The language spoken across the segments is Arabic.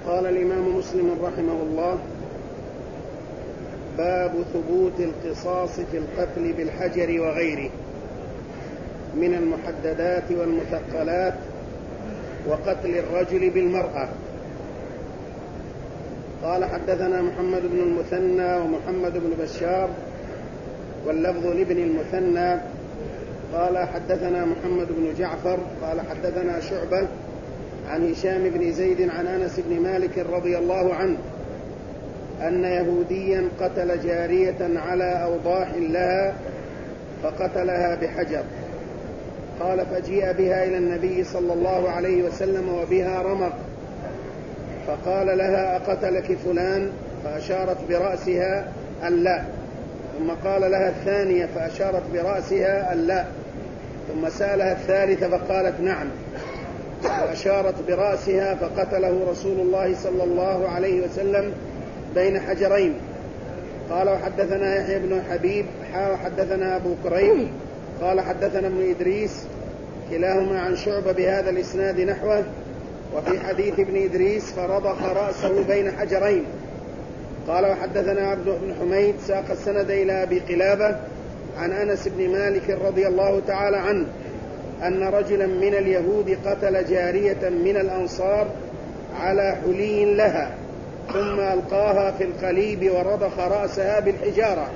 قال الإمام مسلم رحمه الله: باب ثبوت القصاص في القتل بالحجر وغيره من المحددات والمثقلات وقتل الرجل بالمرأة. قال: حدثنا محمد بن المثنى ومحمد بن بشار واللفظ لابن المثنى قال: حدثنا محمد بن جعفر قال: حدثنا شعبة عن هشام بن زيد عن أنس بن مالك رضي الله عنه أن يهوديا قتل جارية على أوضاح لها فقتلها بحجر. قال: فجيء بها إلى النبي صلى الله عليه وسلم وبها رمق، فقال لها: أقتلك فلان؟ فأشارت برأسها أن لا. ثم قال لها الثانية فأشارت برأسها أن لا. ثم سألها الثالثة فقالت نعم، وأشارت برأسها، فقتله رسول الله صلى الله عليه وسلم بين حجرين. قال: وحدثنا يحيى بن حبيب وحدثنا أبو كريم قال: حدثنا ابن إدريس كلاهما عن شعبة بهذا الإسناد نحوه. وفي حديث ابن إدريس فرضخ رأسه بين حجرين. قال: وحدثنا عبد بن حميد ساق السند إلى أبي قلابة عن أنس بن مالك رضي الله تعالى عنه أن رجلا من اليهود قتل جارية من الأنصار على حلي لها، ثم ألقاها في القليب ورضخ رأسها بالحجارة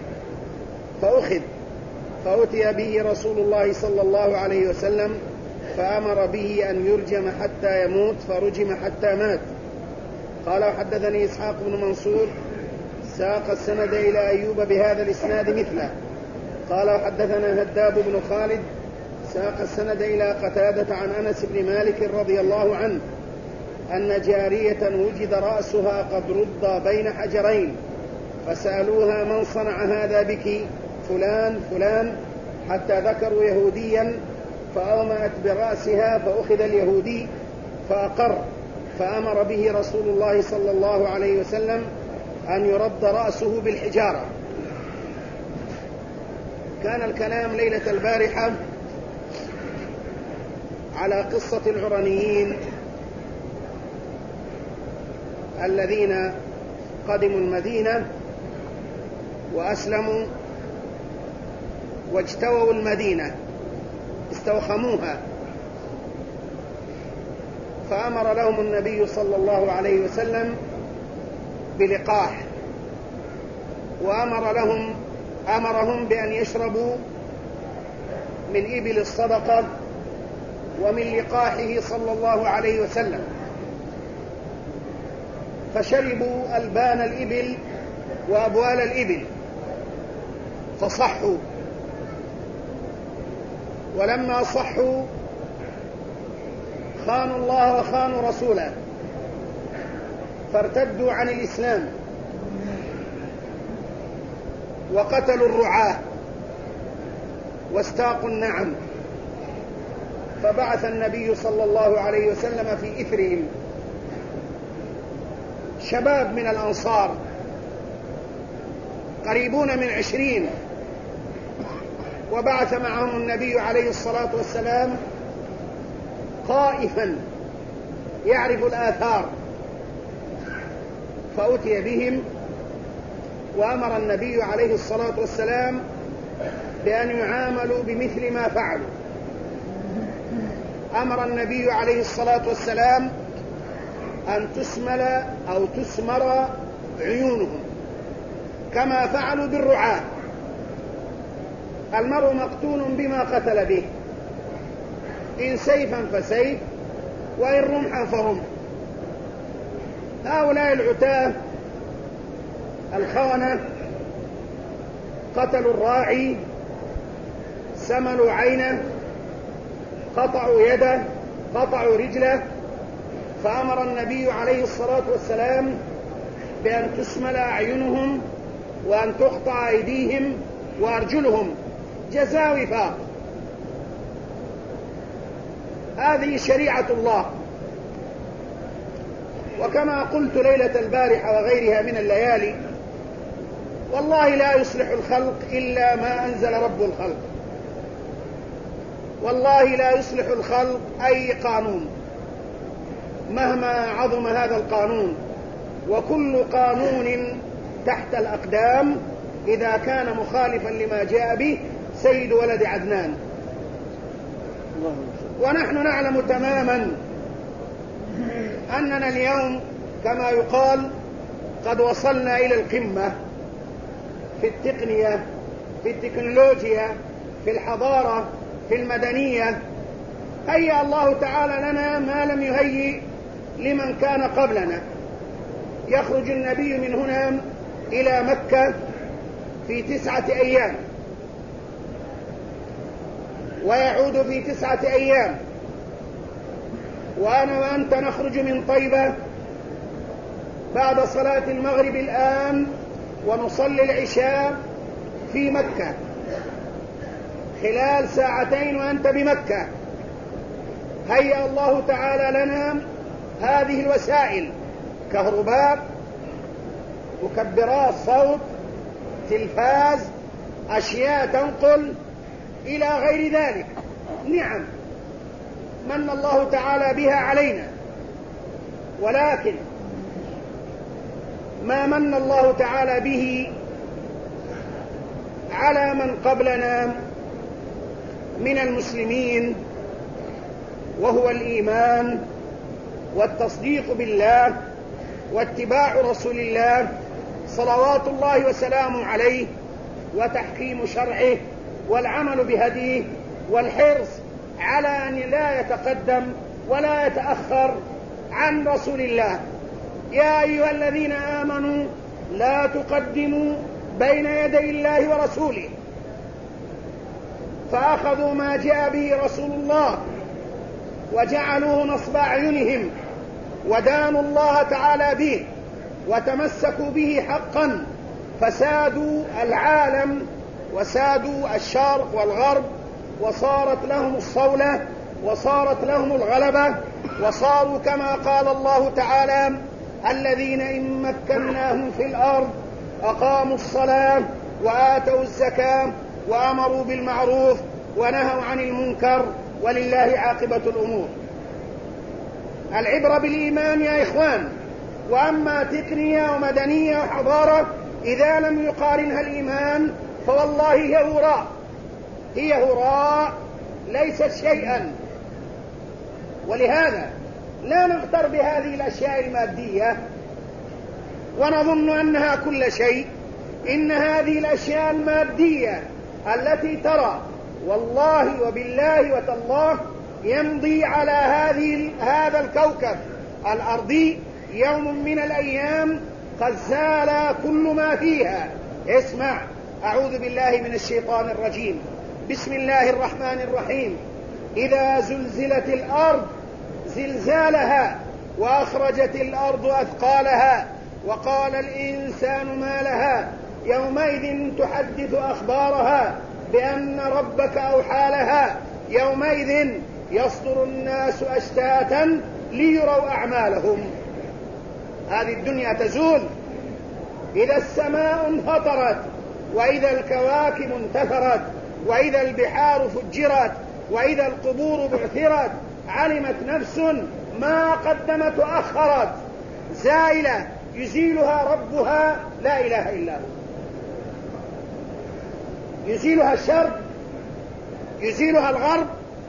فأخذ، فأتي به رسول الله صلى الله عليه وسلم فأمر به أن يرجم حتى يموت، فرجم حتى مات. قال: وحدثني إسحاق بن منصور ساق السند إلى أيوب بهذا الإسناد مثله. قال: وحدثنا هداب بن خالد ساق السند إلى قتادة عن أنس بن مالك رضي الله عنه أن جارية وجد رأسها قد رد بين حجرين، فسألوها: من صنع هذا بك؟ فلان فلان، حتى ذكروا يهوديا، فأومأت برأسها، فأخذ اليهودي فأقر، فأمر به رسول الله صلى الله عليه وسلم أن يرد رأسه بالحجارة. كان الكلام ليلة البارحة على قصة العرنيين الذين قدموا المدينة وأسلموا واجتووا المدينة، استوخموها، فأمر لهم النبي صلى الله عليه وسلم بلقاح، وأمرهم بأن يشربوا من إبل الصدقة ومن لقاحه صلى الله عليه وسلم، فشربوا ألبان الإبل وأبوال الإبل فصحوا، ولما صحوا خانوا الله وخانوا رسوله، فارتدوا عن الإسلام وقتلوا الرعاة واستاقوا النعم. فبعث النبي صلى الله عليه وسلم في إثرهم شباب من الأنصار قريبون من 20، وبعث معهم النبي عليه الصلاة والسلام خائفا يعرف الآثار، فأتي بهم، وأمر النبي عليه الصلاة والسلام بأن يعاملوا بمثل ما فعلوا. أمر النبي عليه الصلاة والسلام أن تسمل أو تسمر عيونهم كما فعلوا بالرعاة. المرء مقتول بما قتل به، إن سيفا فسيف، وإن رمحا فرمح. هؤلاء العتاة الخونة قتلوا الراعي، سملوا عينه، قطعوا يده، قطعوا رجله، فأمر النبي عليه الصلاة والسلام بأن تسمل أعينهم وأن تقطع أيديهم وأرجلهم جزاء وفاق. هذه شريعة الله. وكما قلت ليلة البارحة وغيرها من الليالي، والله لا يصلح الخلق إلا ما أنزل رب الخلق، والله لا يصلح الخلق أي قانون، مهما عظم هذا القانون، وكل قانون تحت الأقدام إذا كان مخالفا لما جاء به سيد ولد عدنان. ونحن نعلم تماما أننا اليوم كما يقال قد وصلنا إلى القمة في التقنية، في التكنولوجيا، في الحضارة، في المدنية. هيأ الله تعالى لنا ما لم يهيئ لمن كان قبلنا. يخرج النبي من هنا إلى مكة في 9 أيام، ويعود في 9 أيام، وأنا وأنت نخرج من طيبة بعد صلاة المغرب الآن ونصلي العشاء في مكة خلال 2 ساعة وأنت بمكة. هيأ الله تعالى لنا هذه الوسائل: كهرباء، مكبرات صوت، تلفاز، أشياء تنقل إلى غير ذلك. نعم من الله تعالى بها علينا، ولكن ما من الله تعالى به على من قبلنا من المسلمين، وهو الإيمان والتصديق بالله واتباع رسول الله صلوات الله وسلامه عليه، وتحكيم شرعه والعمل بهديه، والحرص على أن لا يتقدم ولا يتأخر عن رسول الله. يا أيها الذين آمنوا لا تقدموا بين يدي الله ورسوله. فأخذوا ما جاء به رسول الله وجعلوه نصب أعينهم، ودانوا الله تعالى به وتمسكوا به حقا، فسادوا العالم وسادوا الشرق والغرب، وصارت لهم الصولة وصارت لهم الغلبة، وصاروا كما قال الله تعالى: الذين إن مكناهم في الأرض أقاموا الصلاة وآتوا الزكاة وأمروا بالمعروف ونهوا عن المنكر ولله عاقبة الأمور. العبرة بالإيمان يا إخوان. وأما تقنية ومدنية وحضارة إذا لم يقارنها الإيمان فوالله هي هراء ليست شيئا. ولهذا لا نغتر بهذه الأشياء المادية ونظن أنها كل شيء. إن هذه الأشياء المادية التي ترى والله وبالله وتالله يمضي على هذا الكوكب الأرضي يوم من الأيام قد زال كل ما فيها. اسمع: أعوذ بالله من الشيطان الرجيم. بسم الله الرحمن الرحيم. إذا زلزلت الأرض زلزالها وأخرجت الأرض أثقالها وقال الإنسان ما لها يومئذ تحدث أخبارها بأن ربك أوحى لها يومئذ يصدر الناس أشتاتا ليروا أعمالهم. هذه الدنيا تزول. إذا السماء انفطرت، وإذا الكواكب انتثرت، وإذا البحار فجرت، وإذا القبور بعثرت، علمت نفس ما قدمت وأخرت. زائلة يزيلها ربها لا إله إلا هو. يزيلها الشرق، يزيلها الغرب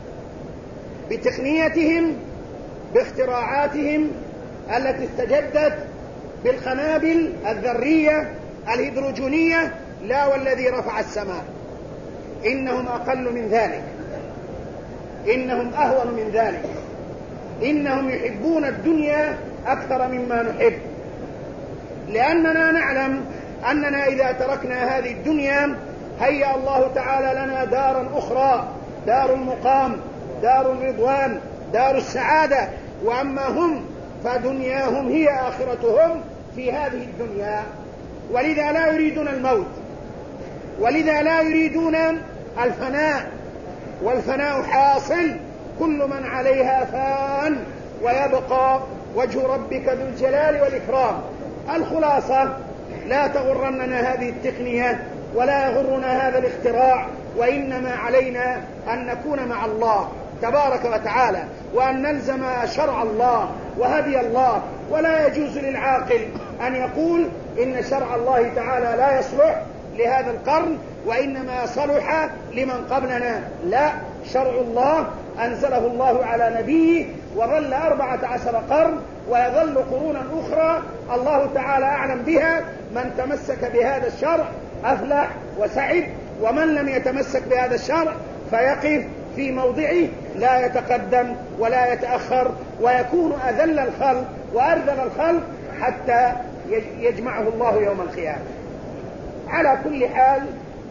بتقنيتهم، باختراعاتهم التي استجدت بالقنابل الذرية الهيدروجينية. لا والذي رفع السماء. إنهم أقل من ذلك، إنهم أهون من ذلك. إنهم يحبون الدنيا أكثر مما نحب، لأننا نعلم أننا إذا تركنا هذه الدنيا هيأ الله تعالى لنا دارا أخرى، دار المقام، دار الرضوان، دار السعادة. وأما هم فدنياهم هي آخرتهم في هذه الدنيا، ولذا لا يريدون الموت، ولذا لا يريدون الفناء. والفناء حاصل، كل من عليها فان ويبقى وجه ربك ذو الجلال والإكرام. الخلاصة: لا تغرننا هذه التقنية ولا يغرنا هذا الاختراع، وإنما علينا أن نكون مع الله تبارك وتعالى، وأن نلزم شرع الله وهدي الله. ولا يجوز للعاقل أن يقول إن شرع الله تعالى لا يصلح لهذا القرن وإنما صلح لمن قبلنا. لا، شرع الله أنزله الله على نبيه وظل 14 قرن، ويظل قرونا أخرى الله تعالى أعلم بها. من تمسك بهذا الشرع أفلح وسعد، ومن لم يتمسك بهذا الشرع فيقف في موضعه، لا يتقدم ولا يتأخر، ويكون أذل الخلق وأرذل الخلق حتى يجمعه الله يوم القيامة. على كل حال،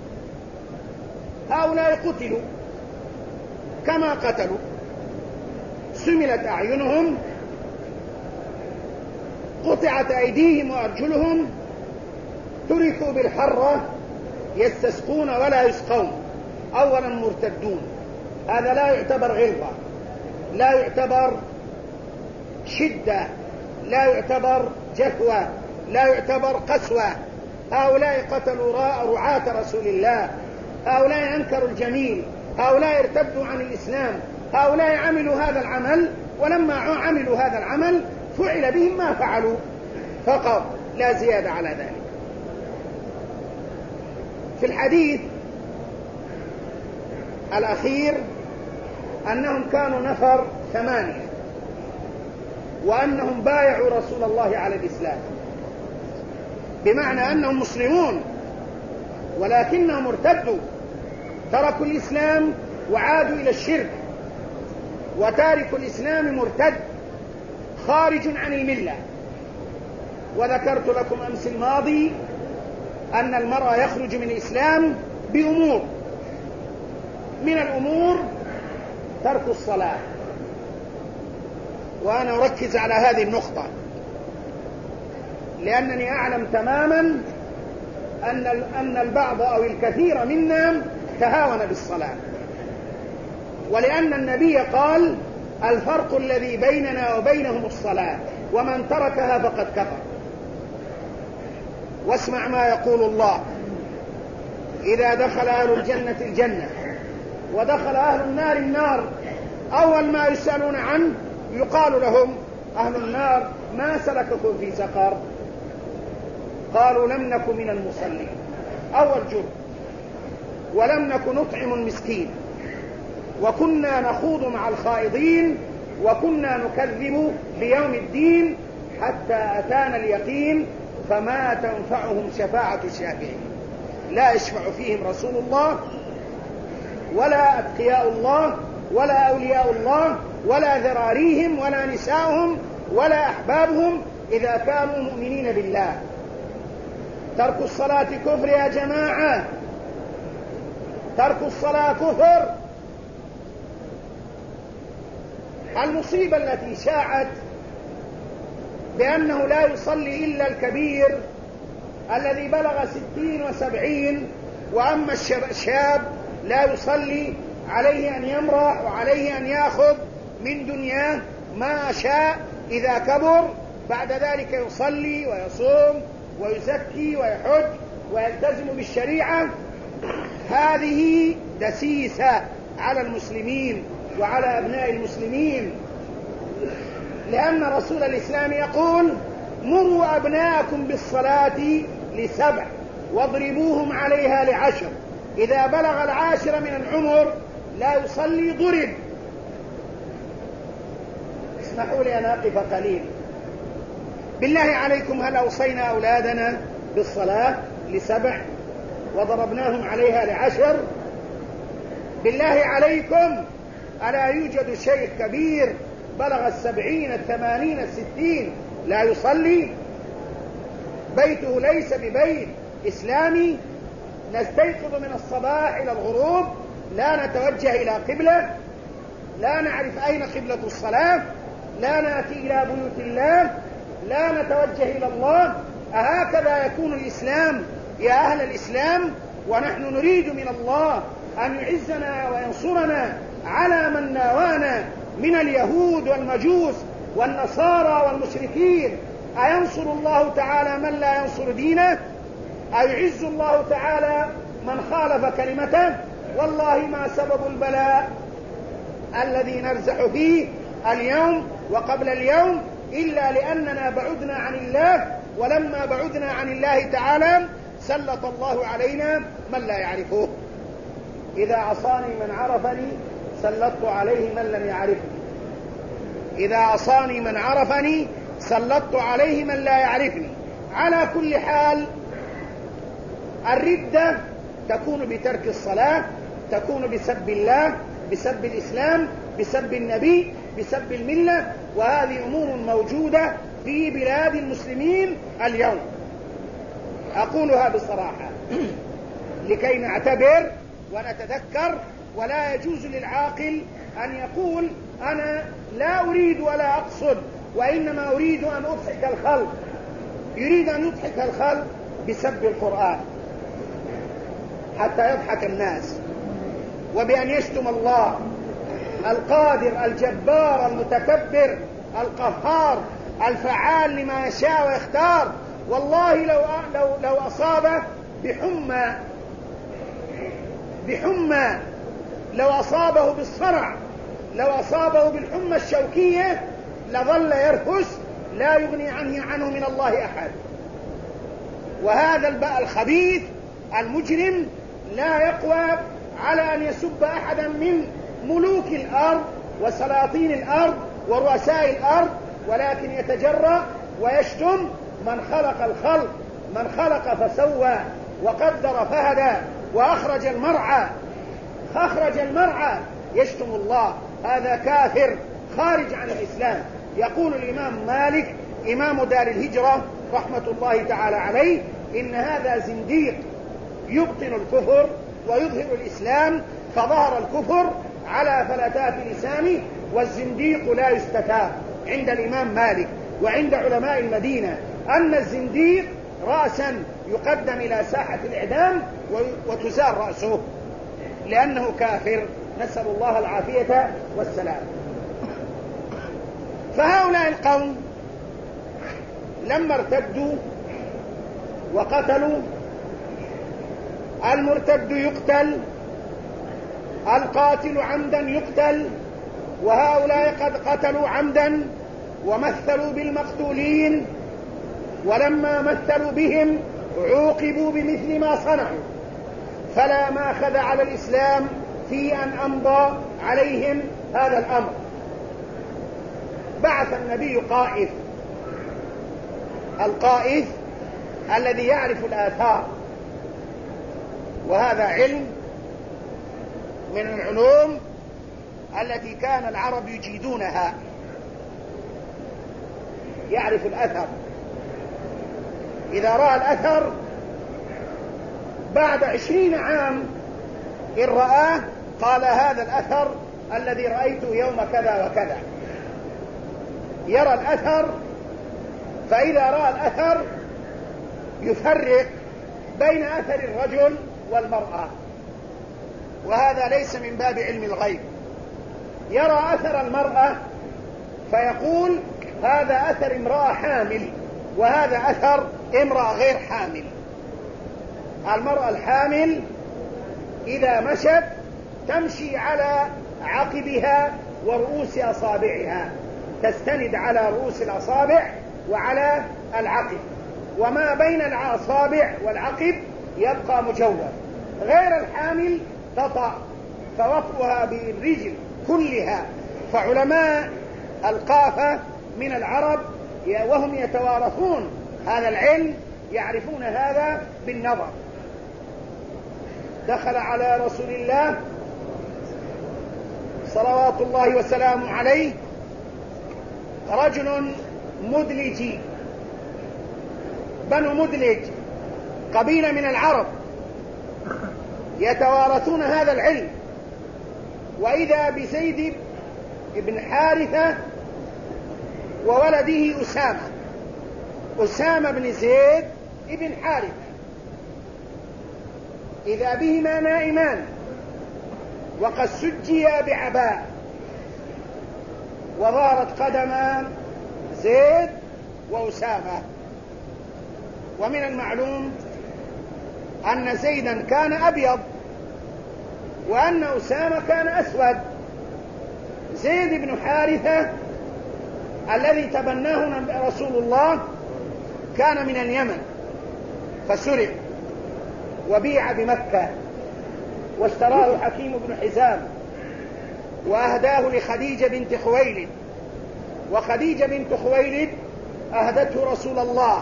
هؤلاء قتلوا كما قتلوا، سملت أعينهم، قطعت أيديهم وأرجلهم، تركوا بالحرة يستسقون ولا يسقون. أولا مرتدون، هذا لا يعتبر غلظة، لا يعتبر شدة، لا يعتبر جفوة، لا يعتبر قسوة. هؤلاء قتلوا رعاة رسول الله، هؤلاء أنكروا الجميل، هؤلاء ارتدوا عن الإسلام، هؤلاء عملوا هذا العمل، ولما عملوا هذا العمل فعل بهم ما فعلوا فقط، لا زيادة على ذلك. في الحديث الأخير أنهم كانوا نفر 8، وأنهم بايعوا رسول الله على الإسلام، بمعنى أنهم مسلمون ولكنهم ارتدوا، تركوا الإسلام وعادوا إلى الشرك. وتارك الإسلام مرتد خارج عن الملة. وذكرت لكم أمس الماضي أن المرء يخرج من الإسلام بأمور، من الأمور ترك الصلاة. وأنا أركز على هذه النقطة لأنني أعلم تماما أن البعض أو الكثير منا تهاون بالصلاة، ولأن النبي قال: الفرق الذي بيننا وبينهم الصلاة، ومن تركها فقد كفر. واسمع ما يقول الله: إذا دخل أهل الجنة الجنة ودخل أهل النار النار، أول ما يسألون عنه يقال لهم أهل النار: ما سلككم في سقر؟ قالوا: لم نك من المصلين، أول جرم، ولم نك نطعم المسكين، وكنا نخوض مع الخائضين، وكنا نكذب بيوم الدين حتى أتانا اليقين، فما تنفعهم شفاعة الشافعين. لا يشفع فيهم رسول الله ولا أتقياء الله ولا أولياء الله ولا ذراريهم ولا نساؤهم ولا أحبابهم إذا كانوا مؤمنين بالله. ترك الصلاة كفر يا جماعة، ترك الصلاة كفر. المصيبة التي شاعت بأنه لا يصلي إلا الكبير الذي بلغ 60 و70، وأما الشاب لا يصلي، عليه أن يمرح وعليه أن يأخذ من دنياه ما شاء إذا كبر، بعد ذلك يصلي ويصوم ويزكي ويحج ويلتزم بالشريعة. هذه دسيسة على المسلمين وعلى أبناء المسلمين، لأن رسول الإسلام يقول: مروا أبناءكم بالصلاة ل7 واضربوهم عليها ل10. إذا بلغ 10 من العمر لا يصلي ضرب. اسمحوا لي أن أقف قليل. بالله عليكم، هل أوصينا أولادنا بالصلاة ل7 وضربناهم عليها ل10؟ بالله عليكم، ألا يوجد شيخ كبير بلغ 70 80 60 لا يصلي؟ بيته ليس ببيت إسلامي، نستيقظ من الصباح إلى الغروب لا نتوجه إلى قبلة، لا نعرف أين قبلة الصلاة، لا نأتي إلى بيوت الله، لا نتوجه إلى الله. أهكذا يكون الإسلام يا أهل الإسلام؟ ونحن نريد من الله أن يعزنا وينصرنا على من ناوانا من اليهود والمجوس والنصارى والمشركين. أينصر الله تعالى من لا ينصر دينه؟ أيعز الله تعالى من خالف كلمته؟ والله ما سبب البلاء الذي نرزح فيه اليوم وقبل اليوم إلا لأننا بعدنا عن الله، ولما بعدنا عن الله تعالى سلط الله علينا من لا يعرفه. إذا عصاني من عرفني سلطت عليه من لم يعرفني. إذا عصاني من عرفني سلطت عليه من لا يعرفني. على كل حال الردة تكون بترك الصلاة، تكون بسب الله، بسب الإسلام، بسب النبي، بسب الملة، وهذه أمور موجودة في بلاد المسلمين اليوم. أقولها بصراحة لكي نعتبر ونتذكر. ولا يجوز للعاقل أن يقول أنا لا أريد ولا أقصد، وإنما أريد أن أضحك الخلق. يريد أن يضحك الخلق بسب القرآن حتى يضحك الناس، وبأن يشتم الله القادر الجبار المتكبر القهار الفعال لما يشاء ويختار. والله لو أصابه بحمى، لو أصابه بالصرع، لو أصابه بالحمى الشوكية لظل يرفس لا يغني عنه من الله أحد. وهذا الخبيث المجرم لا يقوى على أن يسب أحدا من ملوك الأرض وسلاطين الأرض ورؤساء الأرض، ولكن يتجرأ ويشتم من خلق الخلق، من خلق فسوى وقدر فهدى وأخرج المرعى يشتم الله. هذا كافر خارج عن الإسلام. يقول الإمام مالك إمام دار الهجرة رحمة الله تعالى عليه إن هذا زنديق يبطن الكفر ويظهر الإسلام، فظهر الكفر على فلتات لسانه، والزنديق لا يستتاب عند الإمام مالك وعند علماء المدينة أن الزنديق رأسا يقدم إلى ساحة الإعدام وتزال رأسه لأنه كافر، نسأل الله العافية والسلام. فهؤلاء القوم لما ارتدوا وقتلوا، المرتد يقتل، القاتل عمدا يقتل، وهؤلاء قد قتلوا عمدا ومثلوا بالمقتولين، ولما مثلوا بهم عوقبوا بمثل ما صنعوا، فلا ماخذ على الإسلام في أن أمضى عليهم هذا الأمر. بعث النبي قائف، القائف الذي يعرف الآثار، وهذا علم من العلوم التي كان العرب يجيدونها. يعرف الأثر، إذا رأى الأثر بعد 20 عام إن رآه قال هذا الأثر الذي رأيته يوم كذا وكذا. يرى الأثر، فإذا رأى الأثر يفرق بين أثر الرجل والمرأة، وهذا ليس من باب علم الغيب. يرى أثر المرأة فيقول هذا أثر امرأة حامل، وهذا أثر امرأة غير حامل. المرأة الحامل إذا مشت تمشي على عقبها ورؤوس أصابعها، تستند على رؤوس الأصابع وعلى العقب، وما بين الأصابع والعقب يبقى مجوف. غير الحامل تطأ، فوطئها بالرجل كلها. فعلماء القافة من العرب وهم يتوارثون هذا العلم يعرفون هذا بالنظر. دخل على رسول الله صلوات الله وسلامه عليه رجل مدلجي، بنو مدلج قبيلة من العرب يتوارثون هذا العلم. وإذا بزيد بن حارثة وولده أسامة بن زيد بن حارثة، إذا بهما نائمان وقد سجيا بعباء، وظهرت قدما زيد وأسامة. ومن المعلوم أن زيدا كان أبيض وأن أسامة كان أسود، زيد بن حارثة الذي تبناه رسول الله كان من اليمن، فسرق وبيع بمكة، واشتراه حكيم بن حزام وأهداه لخديجة بنت خويلد، وخديجة بنت خويلد أهدته رسول الله،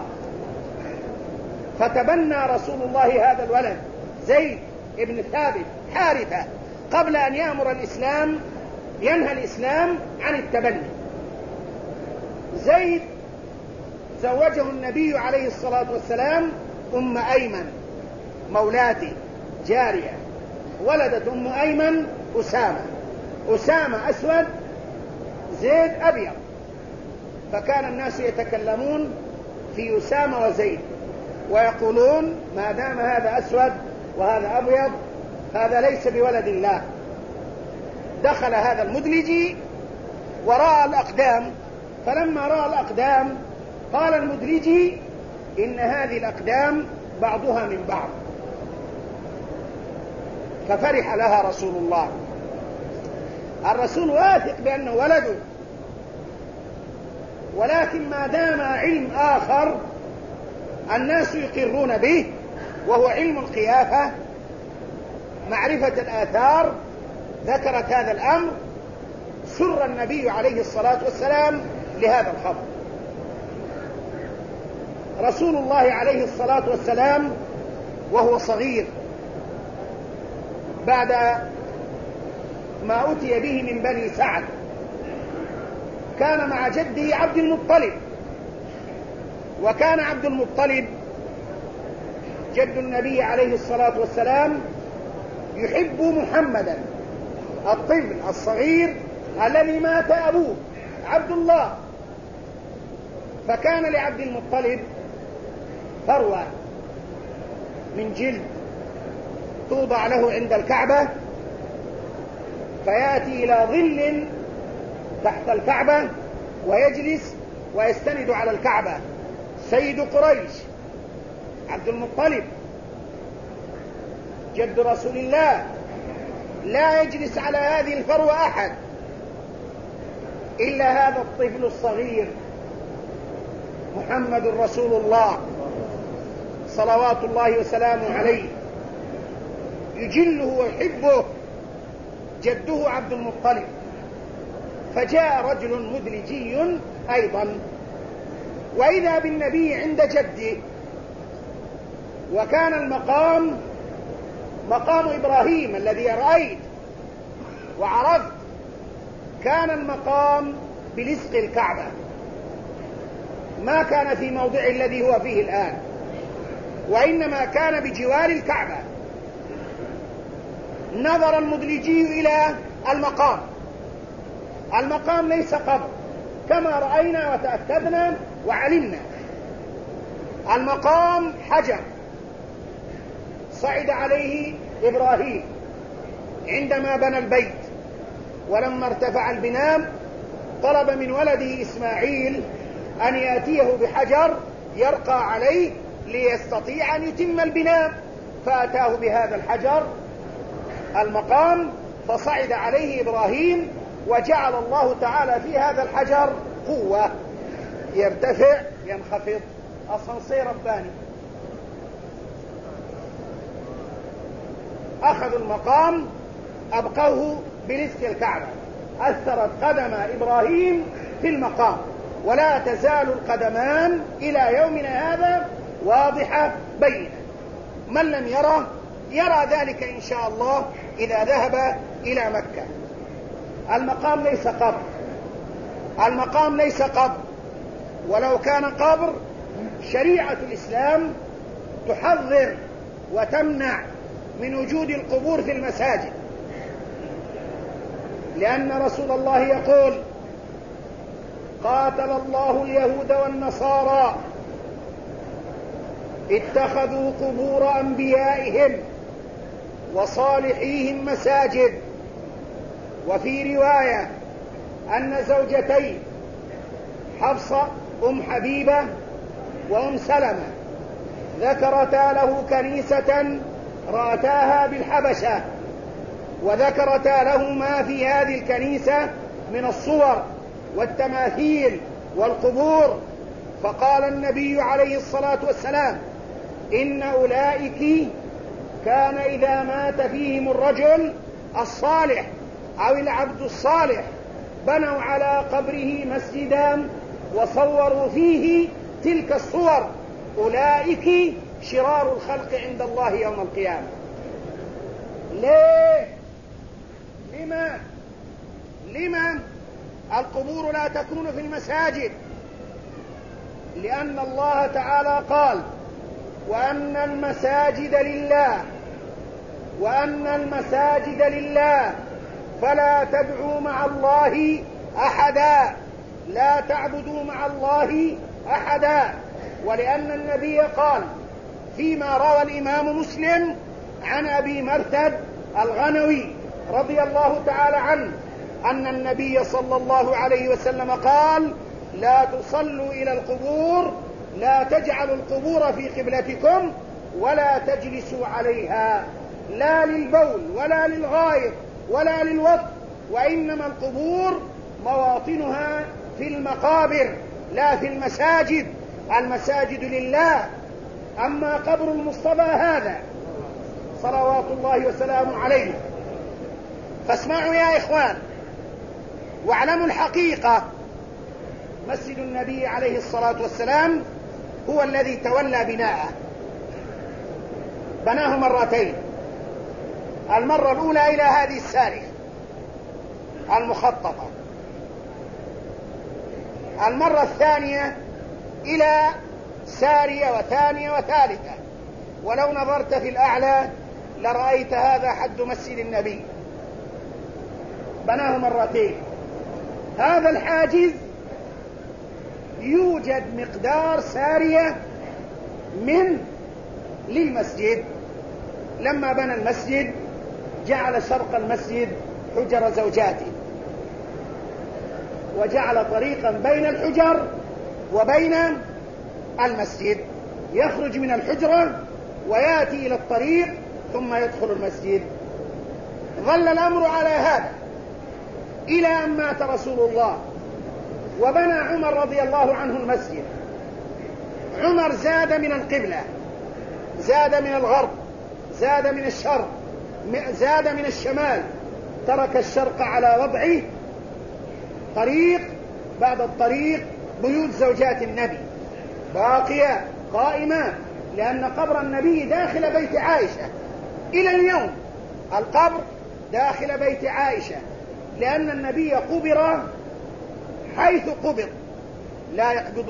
فتبنى رسول الله هذا الولد زيد بن ثابت حارثة قبل أن ينهى الإسلام عن التبني. زيد زوجه النبي عليه الصلاة والسلام أم أيمن مولاته جارية، ولدت أم أيمن أسامة أسود، زيد أبيض، فكان الناس يتكلمون في أسامة وزيد ويقولون ما دام هذا أسود وهذا أبيض هذا ليس بولد الله. دخل هذا المدلجي ورأى الأقدام، فلما رأى الأقدام قال المدلجي إن هذه الأقدام بعضها من بعض، ففرح لها رسول الله. الرسول واثق بأنه ولده، ولكن ما دام علم آخر الناس يقرون به وهو علم القيافة معرفة الآثار، ذكرت هذا الأمر، سر النبي عليه الصلاة والسلام لهذا الخبر. رسول الله عليه الصلاة والسلام وهو صغير بعد ما أتي به من بني سعد كان مع جده عبد المطلب، وكان عبد المطلب جد النبي عليه الصلاة والسلام يحب محمدا الطفل الصغير الذي مات أبوه عبد الله، فكان لعبد المطلب فروة من جلد توضع له عند الكعبة، فيأتي إلى ظل تحت الكعبة ويجلس ويستند على الكعبة. سيد قريش عبد المطلب جد رسول الله لا يجلس على هذه الفروة أحد إلا هذا الطفل الصغير محمد رسول الله صلوات الله وسلامه عليه، يجله ويحبه جده عبد المطلب. فجاء رجل مدلجي أيضا وإذا بالنبي عند جده، وكان المقام مقام إبراهيم الذي رأيت وعرفت، كان المقام بلسق الكعبة، ما كان في موضع الذي هو فيه الآن، وإنما كان بجوار الكعبة. نظر المدلجي إلى المقام، المقام ليس قبر كما رأينا وتأكدنا وعلمنا، المقام حجر صعد عليه إبراهيم عندما بنى البيت، ولما ارتفع البناء طلب من ولده إسماعيل أن يأتيه بحجر يرقى عليه ليستطيع أن يتم البناء، فأتاه بهذا الحجر المقام فصعد عليه إبراهيم، وجعل الله تعالى في هذا الحجر قوة، يرتفع ينخفض، أسانسير رباني. أخذوا المقام أبقوه بلسق الكعبة، أثرت قدم إبراهيم في المقام، ولا تزال القدمان إلى يومنا هذا واضحة بينة. من لم يرى ذلك إن شاء الله إذا ذهب إلى مكة. المقام ليس قبر، المقام ليس قبر، ولو كان قبر شريعة الإسلام تحذر وتمنع من وجود القبور في المساجد، لأن رسول الله يقول قاتل الله اليهود والنصارى اتخذوا قبور أنبيائهم وصالحيهم مساجد. وفي رواية أن زوجتي حفصة أم حبيبة وأم سلمة ذكرتا له كنيسة رأتاها بالحبشة، وذكرتا له ما في هذه الكنيسة من الصور والتماثيل والقبور. فقال النبي عليه الصلاة والسلام: إن أولئك كان إذا مات فيهم الرجل الصالح أو العبد الصالح بنوا على قبره مسجدا وصوروا فيه تلك الصور، أولئك شرار الخلق عند الله يوم القيامة. ليه؟ لما القبور لا تكون في المساجد؟ لأن الله تعالى قال: وأن المساجد لله فلا تدعوا مع الله أحدا، لا تعبدوا مع الله أحدا. ولأن النبي قال فيما روى الإمام مسلم عن أبي مرثد الغنوي رضي الله تعالى عنه أن النبي صلى الله عليه وسلم قال: لا تصلوا إلى القبور، لا تجعلوا القبور في قبلتكم ولا تجلسوا عليها، لا للبول ولا للغائط ولا للوط، وإنما القبور مواطنها في المقابر لا في المساجد. المساجد لله. أما قبر المصطفى هذا صلوات الله وسلامه عليه، فاسمعوا يا إخوان واعلموا الحقيقة: مسجد النبي عليه الصلاة والسلام هو الذي تولى بناءه. بناه مرتين، المرة الأولى إلى هذه السارية المخططة، المرة الثانية إلى سارية وثانية وثالثة. ولو نظرت في الأعلى لرأيت هذا حد مسجد النبي. بناه مرتين. هذا الحاجز يوجد مقدار سارية للمسجد. لما بنى المسجد جعل شرق المسجد حجر زوجاته، وجعل طريقا بين الحجر وبين المسجد، يخرج من الحجرة ويأتي إلى الطريق ثم يدخل المسجد. ظل الأمر على هذا إلى أن مات رسول الله، وبنى عمر رضي الله عنه المسجد. عمر زاد من القبلة، زاد من الغرب، زاد من الشرق، زاد من الشمال، ترك الشرق على وضعه، طريق بعد الطريق بيوت زوجات النبي باقية قائمة، لأن قبر النبي داخل بيت عائشة إلى اليوم. القبر داخل بيت عائشة، لأن النبي قبر حيث قبر. لا يقبض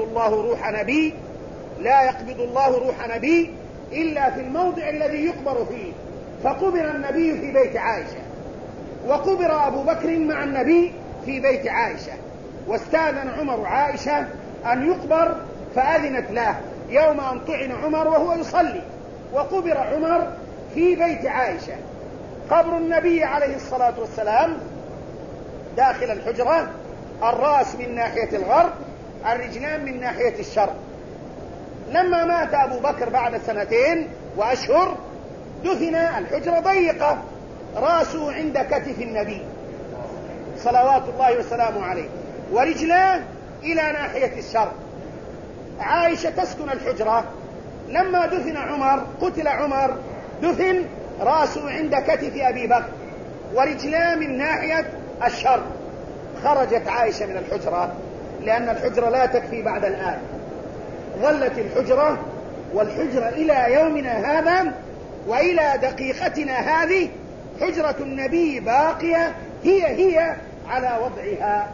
الله روح نبي إلا في الموضع الذي يقبر فيه. فقبر النبي في بيت عائشة، وقبر أبو بكر مع النبي في بيت عائشة، واستأذن عمر عائشة أن يقبر فأذنت له يوم أن طعن عمر وهو يصلي، وقبر عمر في بيت عائشة. قبر النبي عليه الصلاة والسلام داخل الحجرة، الرأس من ناحية الغرب، الرجلان من ناحية الشرق. لما مات أبو بكر بعد 2 وأشهر دفن، الحجرة ضيقة، رأسه عند كتف النبي صلوات الله وسلامه عليه، ورجلاه إلى ناحية الشرق. عائشة تسكن الحجرة. لما دفن عمر، قتل عمر، دفن رأسه عند كتف أبي بكر ورجلاه من ناحية الشرق. خرجت عائشة من الحجرة، لأن الحجرة لا تكفي بعد الآن. ظلت الحجرة، والحجرة إلى يومنا هذا وإلى دقيقتنا هذه حجرة النبي باقية هي على وضعها،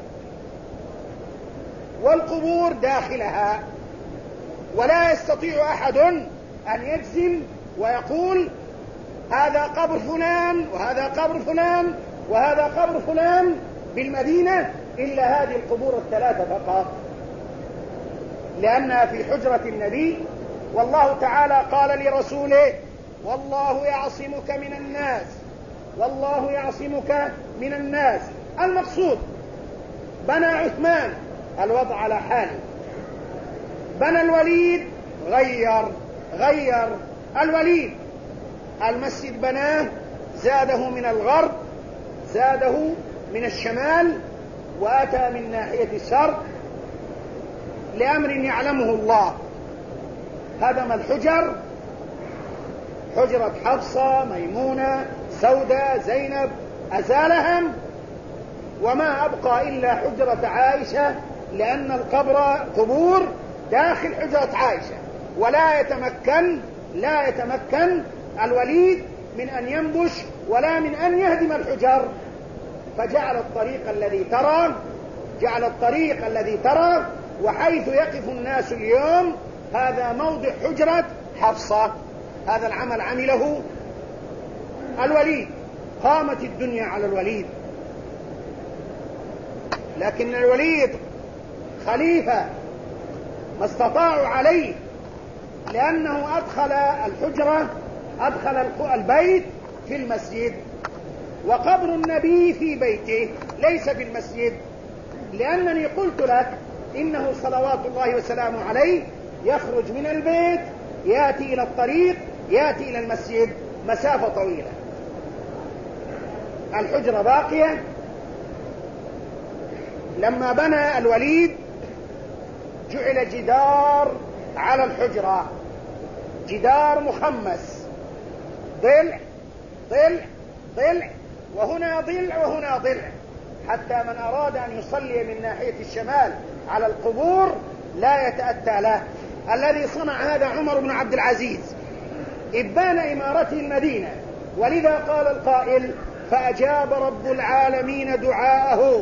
والقبور داخلها. ولا يستطيع أحد أن يجزم ويقول هذا قبر فلان وهذا قبر فلان وهذا قبر فلان بالمدينة إلا هذه القبور 3 فقط، لأنها في حجرة النبي. والله تعالى قال لرسوله: والله يعصمك من الناس، والله يعصمك من الناس. المقصود بنى عثمان الوضع على حاله، بنى الوليد غير الوليد المسجد، بناه زاده من الغرب، زاده من الشمال وأتى من ناحية الشرق لأمر يعلمه الله. هدم الحجر، حجرة حفصة، ميمونة، سودة، زينب، أزالهم، وما أبقى إلا حجرة عائشة، لأن القبر قبور داخل حجرة عائشة، ولا يتمكن الوليد من أن ينبش ولا من أن يهدم الحجر، فجعل الطريق الذي ترى وحيث يقف الناس اليوم هذا موضع حجرة حفصة. هذا العمل عمله الوليد، قامت الدنيا على الوليد، لكن الوليد خليفة ما استطاعوا عليه، لأنه أدخل البيت في المسجد، وقبر النبي في بيته ليس في المسجد، لأنني قلت لك إنه صلوات الله وسلامه عليه يخرج من البيت يأتي إلى الطريق يأتي إلى المسجد مسافة طويلة. الحجرة باقية. لما بنى الوليد جعل جدار على الحجرة، جدار مخمس، ضلع ضلع ضلع، وهنا ضلع وهنا ضلع، حتى من أراد أن يصلي من ناحية الشمال على القبور لا يتأتى له. الذي صنع هذا عمر بن عبد العزيز إبان إمارته المدينة، ولذا قال القائل: فأجاب رب العالمين دعاءه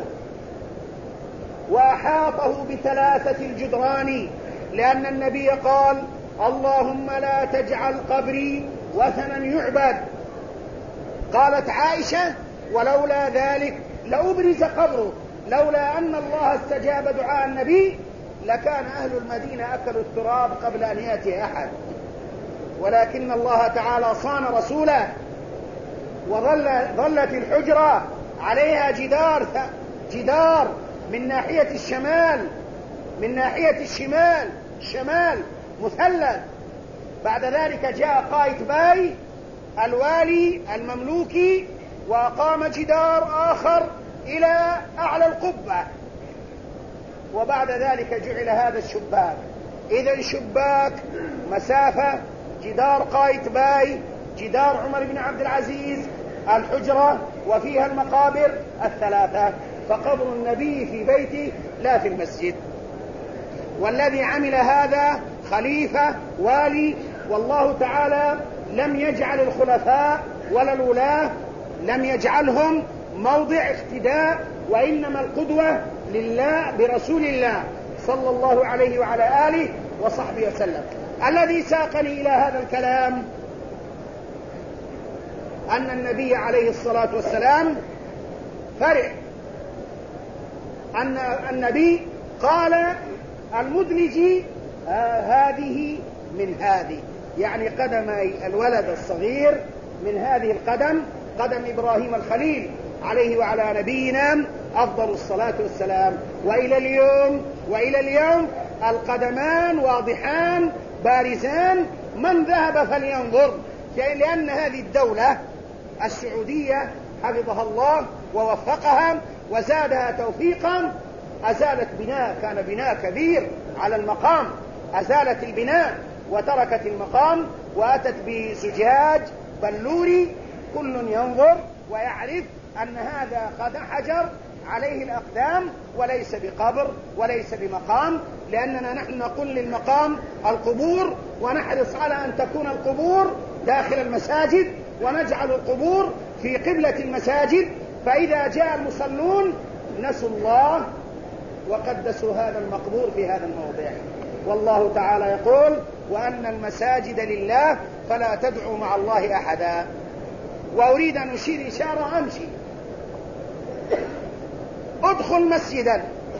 وأحاطه بثلاثة الجدران، لأن النبي قال: اللهم لا تجعل قبري وثنا يعبد. قالت عائشة: ولولا ذلك لأبرز قبره، لولا أن الله استجاب دعاء النبي لكان أهل المدينة أكلوا التراب قبل أن يأتي أحد، ولكن الله تعالى صان رسوله، وظلت الحجرة عليها جدار من ناحية الشمال مثلث. بعد ذلك جاء قايتباي الوالي المملوكي وأقام جدار آخر إلى أعلى القبة، وبعد ذلك جعل هذا الشباك. إذا شباك مسافة، جدار قايتباي، جدار عمر بن عبد العزيز، الحجرة وفيها المقابر الثلاثة، فقبر النبي في بيته لا في المسجد. والذي عمل هذا خليفة والي، والله تعالى لم يجعل الخلفاء ولا الولاة لم يجعلهم موضع اقتداء، وإنما القدوة لله برسول الله صلى الله عليه وعلى آله وصحبه وسلم. الذي ساقني إلى هذا الكلام أن النبي عليه الصلاة والسلام فرح أن النبي قال: المدلج هذه من هذه، يعني قدمي الولد الصغير من هذه القدم، قدم إبراهيم الخليل عليه وعلى نبينا أفضل الصلاة والسلام. وإلى اليوم القدمان واضحان بارزان، من ذهب فلينظر، لأن هذه الدولة السعودية حفظها الله ووفقها وزادها توفيقا أزالت بناء كان بناء كبير على المقام، أزالت البناء وتركت المقام وأتت بزجاج بلوري، كل ينظر ويعرف أن هذا قد حجر عليه الأقدام وليس بقبر وليس بمقام، لأننا نحن نقول للمقام القبور، ونحرص على أن تكون القبور داخل المساجد، ونجعل القبور في قبلة المساجد، فإذا جاء المصلون نسوا الله وقدسوا هذا المقبور في هذا الموضع. والله تعالى يقول: وأن المساجد لله فلا تدعوا مع الله أحدا. وأريد أن أشير إشارة أمشي. ادخل مسجدا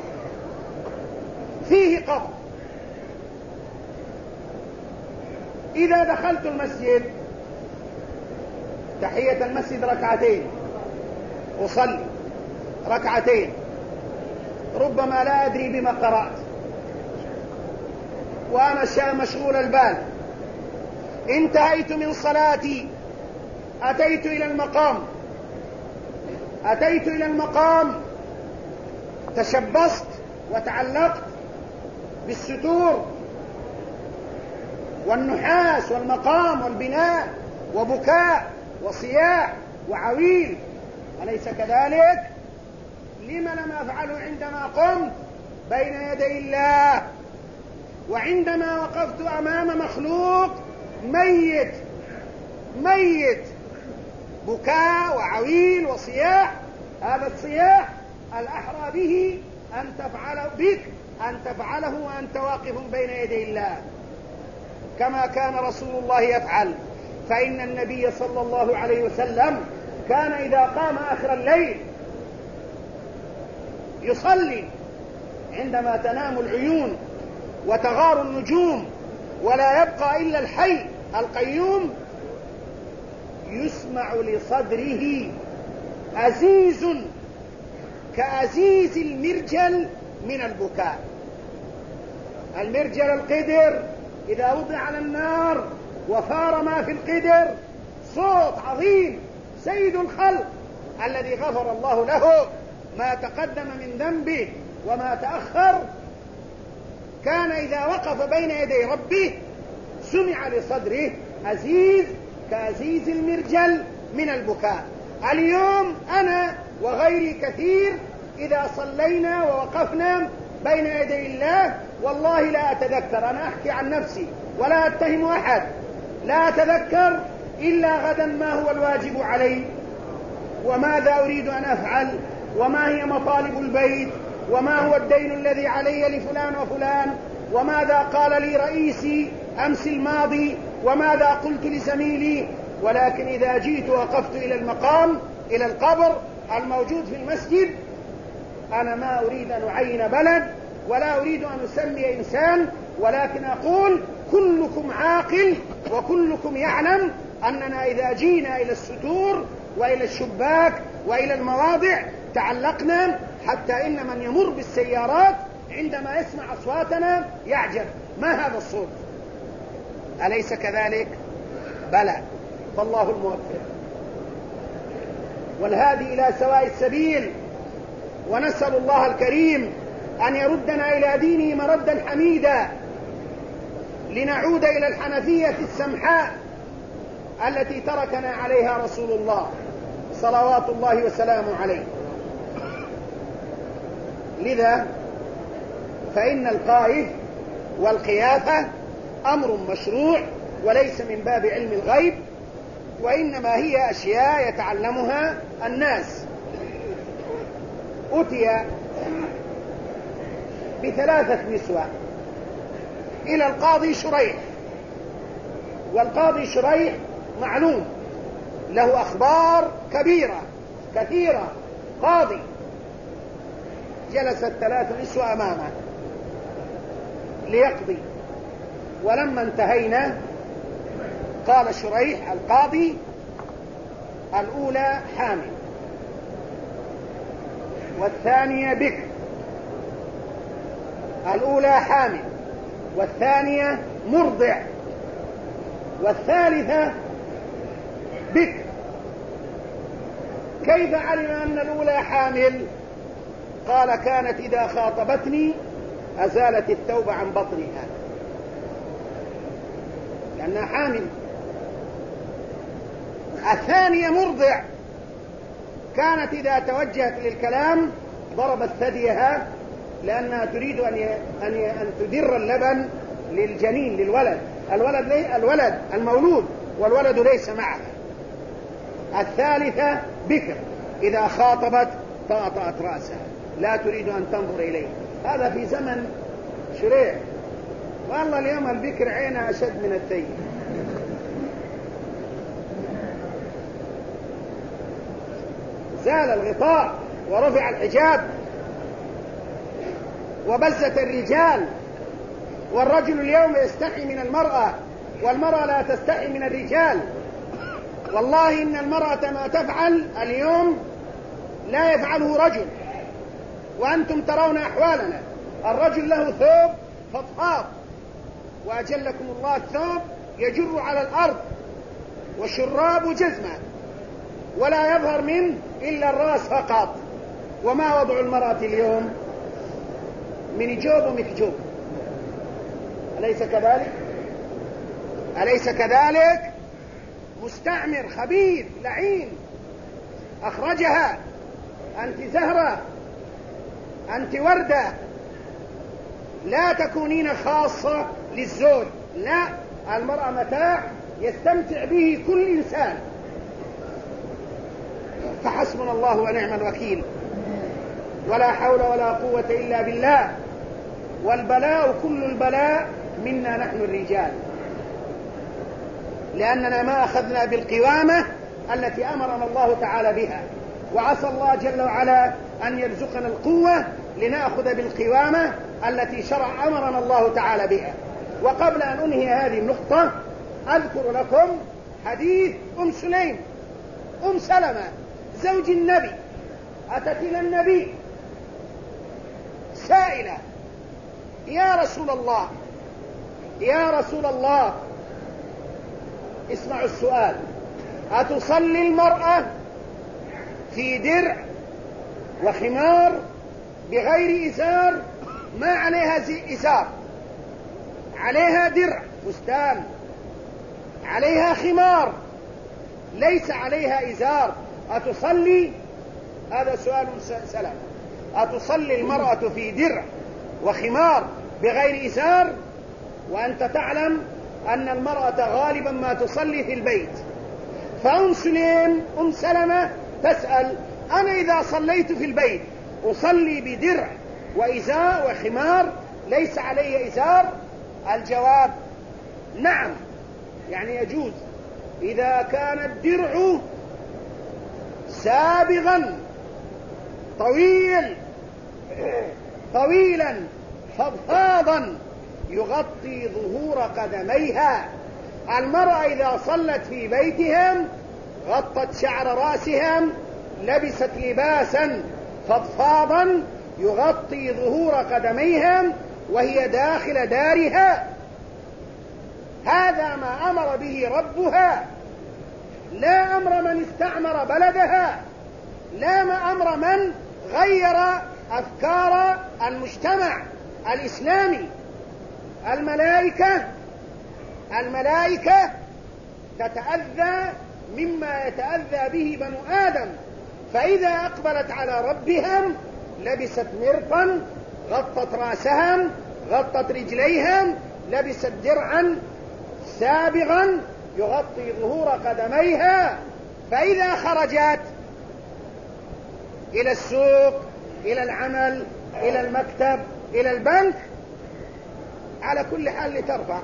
فيه قبر، إذا دخلت المسجد تحية المسجد ركعتين، أصلي ركعتين، ربما لا أدري بما قرأت وأنا مشغول البال، انتهيت من صلاتي أتيت إلى المقام، أتيت إلى المقام تشبصت وتعلقت بالستور والنحاس والمقام والبناء وبكاء وصياح وعويل، أليس كذلك؟ لم لم أفعله عندما قمت بين يدي الله وعندما وقفت أمام مخلوق ميت بكاء وعويل وصياح؟ هذا الصياح الأحرى به أن تفعله وأنت واقف بين يدي الله كما كان رسول الله يفعل. فإن النبي صلى الله عليه وسلم كان إذا قام آخر الليل يصلي عندما تنام العيون وتغار النجوم ولا يبقى إلا الحي القيوم، يسمع لصدره أزيز كأزيز المرجل من البكاء. المرجل القدر إذا وضع على النار وفار ما في القدر، صوت عظيم، سيد الخلق الذي غفر الله له ما تقدم من ذنبه وما تأخر، كان إذا وقف بين يدي ربه سمع لصدره أزيز كأزيز المرجل من البكاء. اليوم أنا وغيري كثير إذا صلينا ووقفنا بين يدي الله والله لا أتذكر، أنا أحكي عن نفسي ولا أتهم أحد، لا أتذكر إلا غدا ما هو الواجب علي وماذا أريد أن أفعل وما هي مطالب البيت وما هو الدين الذي علي لفلان وفلان وماذا قال لي رئيسي أمس الماضي وماذا قلت لزميلي. ولكن إذا جئت وقفت إلى المقام إلى القبر الموجود في المسجد، أنا ما أريد أن أعين بلد ولا أريد أن أسمي إنسان، ولكن أقول كلكم عاقل وكلكم يعلم أننا إذا جينا إلى الستور وإلى الشباك وإلى المواضع تعلقنا، حتى إن من يمر بالسيارات عندما يسمع أصواتنا يعجب، ما هذا الصوت؟ أليس كذلك؟ بلى، فالله الموفق والهادي إلى سواء السبيل. ونسأل الله الكريم أن يردنا إلى دينه مردا حميدا، لنعود إلى الحنفية السمحاء التي تركنا عليها رسول الله صلوات الله وسلامه عليه. لذا فإن القائف والقيافة أمر مشروع وليس من باب علم الغيب، وإنما هي أشياء يتعلمها الناس. أتي ب3 نسوة إلى القاضي شريح، والقاضي شريح معلوم له أخبار كبيرة كثيرة، قاضي. جلست 3 نسوة أمامه ليقضي، ولما انتهينا قال شريح القاضي: الأولى حامل، والثانية بكر. الأولى حامل والثانية مرضع والثالثة بكر. كيف علم أن الأولى حامل؟ قال: كانت إذا خاطبتني أزالت الثوب عن بطنها، لأنها حامل. الثانية مرضع، كانت إذا توجهت للكلام ضربت ثديها لأنها تريد أن تدر اللبن للجنين للولد، الولد المولود، والولد ليس معها. الثالثة بكر، إذا خاطبت طأطأت رأسها لا تريد أن تنظر إليه. هذا في زمن شريح، والله اليوم البكر عينها أشد من الثيب. زال الغطاء ورفع الحجاب وبزت الرجال، والرجل اليوم يستحي من المرأة والمرأة لا تستحي من الرجال. والله إن المرأة ما تفعل اليوم لا يفعله رجل، وأنتم ترون أحوالنا. الرجل له ثوب فضفاض، وأجلكم الله الثوب يجر على الأرض، وشراب جزمة، ولا يظهر منه إلا الرأس فقط. وما وضع المرأة اليوم؟ من جوب ومكجوب، أليس كذلك؟ أليس كذلك؟ مستعمر خبيث لعين أخرجها. أنت زهرة، أنت وردة، لا تكونين خاصة للزوج، لا، المرأة متاع يستمتع به كل إنسان. فحسبنا الله ونعم الوكيل، ولا حول ولا قوة إلا بالله. والبلاء كل البلاء منا نحن الرجال، لأننا ما أخذنا بالقوامة التي أمرنا الله تعالى بها، وعسى الله جل وعلا أن يرزقنا القوة لنأخذ بالقوامة التي أمرنا الله تعالى بها. وقبل أن أنهي هذه النقطة أذكر لكم حديث أم سليم، أم سلمة زوج النبي، أتت إلى النبي سائلة: يا رسول الله، يا رسول الله، اسمعوا السؤال، أتصلي المرأة في درع وخمار بغير إزار؟ ما عليها إزار، عليها درع فستان، عليها خمار، ليس عليها إزار، أتصلي؟ هذا سؤال سلام. أتصلي المرأة في درع وخمار بغير إزار؟ وأنت تعلم أن المرأة غالبا ما تصلي في البيت. فأم سليم أم سلمة تسأل: أنا إذا صليت في البيت أصلي بدرع وإزار وخمار ليس علي إزار؟ الجواب: نعم، يعني يجوز إذا كان الدرع سابغا طويلا فضفاضا يغطي ظهور قدميها. المرأة إذا صلت في بيتهم غطت شعر رأسهم، لبست لباسا فضفاضا يغطي ظهور قدميهم وهي داخل دارها. هذا ما أمر به ربها، لا أمر من استعمر بلدها، لا ما أمر من غير أفكار المجتمع الإسلامي. الملائكة تتأذى مما يتأذى به بنو آدم، فإذا أقبلت على ربهم لبست مرطا، غطت رأسهم، غطت رجليهم، لبست درعا سابغا يغطي ظهور قدميها. فإذا خرجت إلى السوق، إلى العمل، إلى المكتب، إلى البنك، على كل حال لترفع،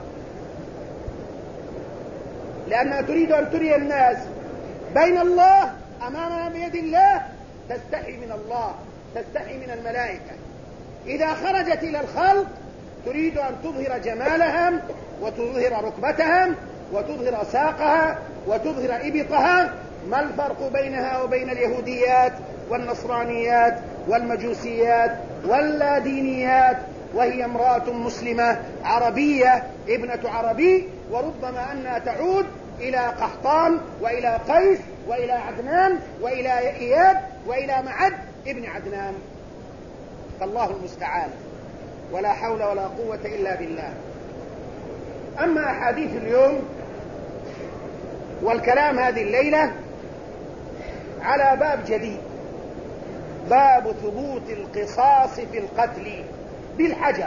لأنها تريد أن تري الناس بين الله أمامها بيد الله، تستحي من الله، تستحي من الملائكة. إذا خرجت إلى الخلق تريد أن تظهر جمالهم وتظهر ركبتهم وتظهر ساقها وتظهر إبطها. ما الفرق بينها وبين اليهوديات والنصرانيات والمجوسيات واللادينيات؟ وهي امرأة مسلمة عربية ابنة عربي، وربما أنها تعود إلى قحطان وإلى قيس وإلى عدنان وإلى إياد وإلى معد ابن عدنان. فالله المستعان، ولا حول ولا قوة إلا بالله. أما أحاديث اليوم والكلام هذه الليلة على باب جديد، باب ثبوت القصاص في القتل بالحجر.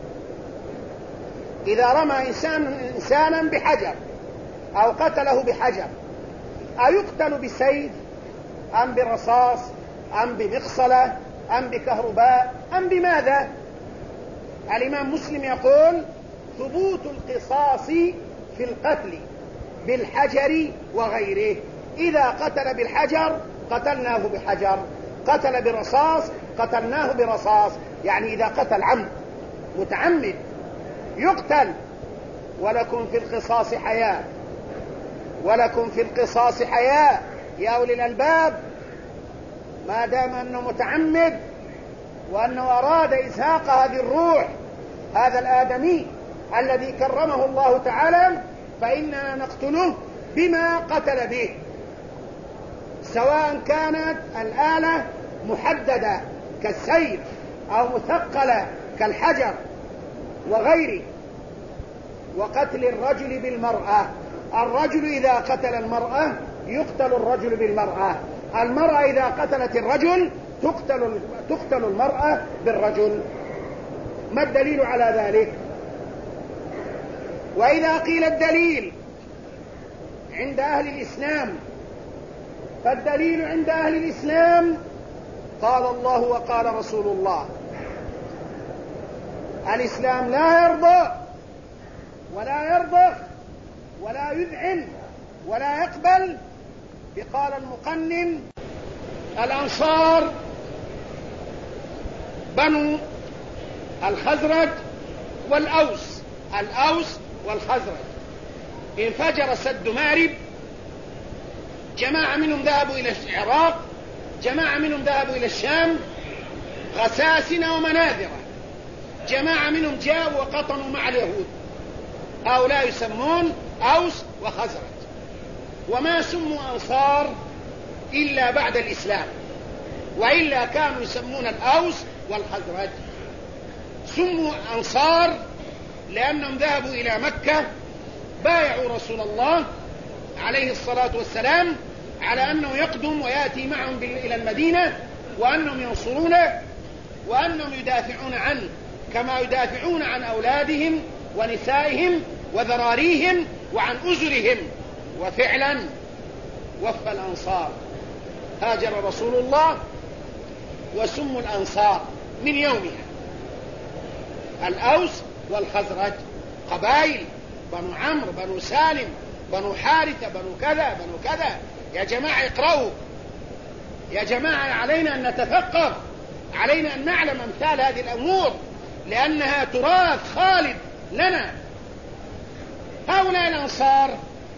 إذا رمى إنسانا بحجر أو قتله بحجر، أيقتل بالسيف أم برصاص أم بمقصلة أم بكهرباء أم بماذا؟ الإمام مسلم يقول: ثبوت القصاص في القتل بالحجر وغيره. إذا قتل بالحجر قتلناه بحجر، قتل برصاص قتلناه برصاص. يعني إذا قتل عمد متعمد يقتل. ولكم في القصاص حياة، ولكم في القصاص حياة يا أولي الألباب. ما دام أنه متعمد وأنه أراد إزهاق هذه الروح، هذا الآدمي الذي كرمه الله تعالى، فإننا نقتله بما قتل به، سواء كانت الآلة محددة كالسيف أو مثقلة كالحجر وغيره. وقتل الرجل بالمرأة، الرجل إذا قتل المرأة يقتل الرجل بالمرأة، المرأة إذا قتلت الرجل تقتل المرأة بالرجل. ما الدليل على ذلك؟ وإذا قيل الدليل عند أهل الإسلام فالدليل عند أهل الإسلام قال الله وقال رسول الله. الإسلام لا يرضى ولا يرضخ ولا يذعن ولا يقبل بقال المقنن الأنصار بنو الخزرج والأوس، الأوس والخزرج. انفجر سد مارب، جماعة منهم ذهبوا إلى العراق، جماعة منهم ذهبوا إلى الشام غساسنة ومناذرة، جماعة منهم جاءوا وقطنوا مع اليهود. هؤلاء يسمون أوس وخزرج، وما سموا أنصار إلا بعد الإسلام، وإلا كانوا يسمون الأوس والخزرج. سموا أنصار لأنهم ذهبوا إلى مكة، بايعوا رسول الله عليه الصلاة والسلام على أنه يقدم ويأتي معهم إلى المدينة، وأنهم ينصرونه، وأنهم يدافعون عنه كما يدافعون عن أولادهم ونسائهم وذراريهم وعن أزرهم. وفعلا وفى الأنصار، هاجر رسول الله وسموا الأنصار من يومها. الأوس والخزرج قبائل، بنو عمرو، بنو سالم، بنو حارثة، بنو كذا بنو كذا. يا جماعة اقرأوا، يا جماعة علينا أن نتفقه، علينا أن نعلم أمثال هذه الأمور لأنها تراث خالد لنا. هؤلاء الأنصار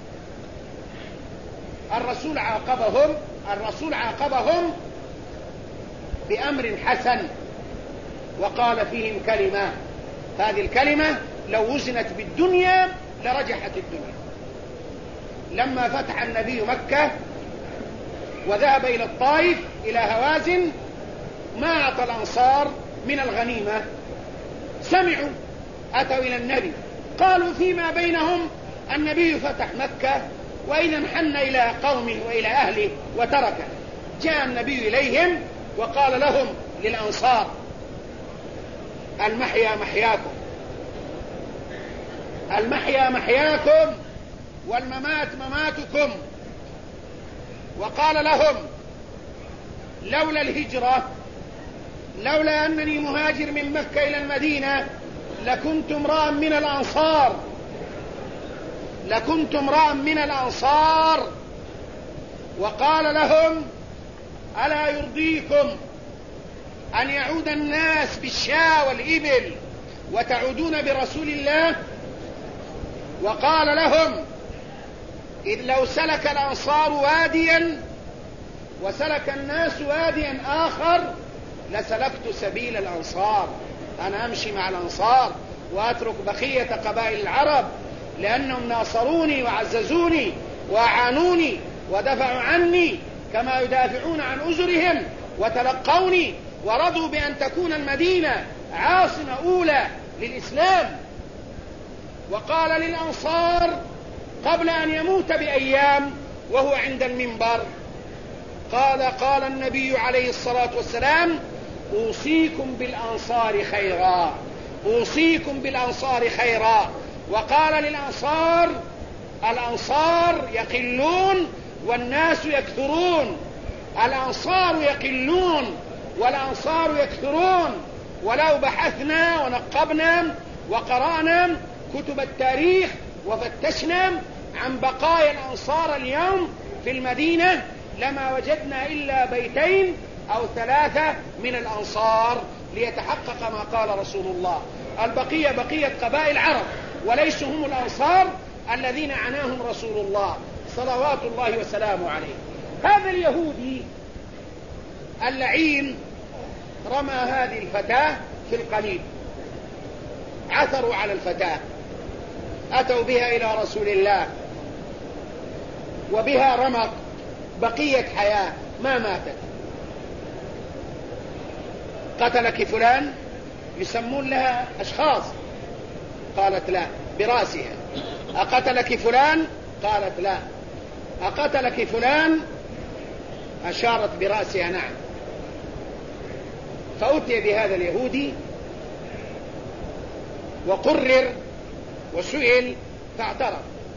الرسول عاقبهم بأمر حسن، وقال فيهم كلمة، هذه الكلمة لو وزنت بالدنيا لرجحت الدنيا. لما فتح النبي مكة وذهب إلى الطائف إلى هوازن ما أعطى الأنصار من الغنيمة. سمعوا، أتوا إلى النبي قالوا فيما بينهم النبي فتح مكة وإذا انحن إلى قوم وإلى أهله وتركه. جاء النبي إليهم وقال لهم للأنصار المحيا محياكم، المحيا محياكم والممات مماتكم. وقال لهم لولا الهجرة، لولا أنني مهاجر من مكة إلى المدينة لكنت امرأ من الأنصار، لكنت امرأ من الأنصار. وقال لهم ألا يرضيكم أن يعود الناس بالشاة والإبل وتعودون برسول الله؟ وقال لهم إذ لو سلك الأنصار واديا وسلك الناس واديا آخر لسلكت سبيل الأنصار. أنا أمشي مع الأنصار وأترك بقية قبائل العرب لأنهم ناصروني وعززوني وأعانوني ودفعوا عني كما يدافعون عن أزرهم وتلقوني ورضوا بأن تكون المدينة عاصمة أولى للإسلام. وقال للأنصار قبل أن يموت بأيام وهو عند المنبر قال النبي عليه الصلاة والسلام أوصيكم بالأنصار خيرا، أوصيكم بالأنصار خيرا. وقال للأنصار الأنصار يقلون والناس يكثرون، الأنصار يقلون والأنصار يكثرون. ولو بحثنا ونقبنا وقرأنا كتب التاريخ وفتشنا عن بقايا الأنصار اليوم في المدينة لما وجدنا إلا بيتين أو ثلاثة من الأنصار ليتحقق ما قال رسول الله. البقية بقية قبائل عرب وليسوا هم الأنصار الذين عناهم رسول الله صلوات الله وسلامه عليه. هذا اليهودي اللعين رمى هذه الفتاة في القليب، عثروا على الفتاة، أتوا بها إلى رسول الله وبها رمق بقية حياة ما ماتت. قتلك فلان، يسمون لها أشخاص، قالت لا برأسها. أقتلك فلان؟ قالت لا. أقتلك فلان؟ أشارت برأسها نعم. فأتي بهذا اليهودي وقرر وسئل فاعترف،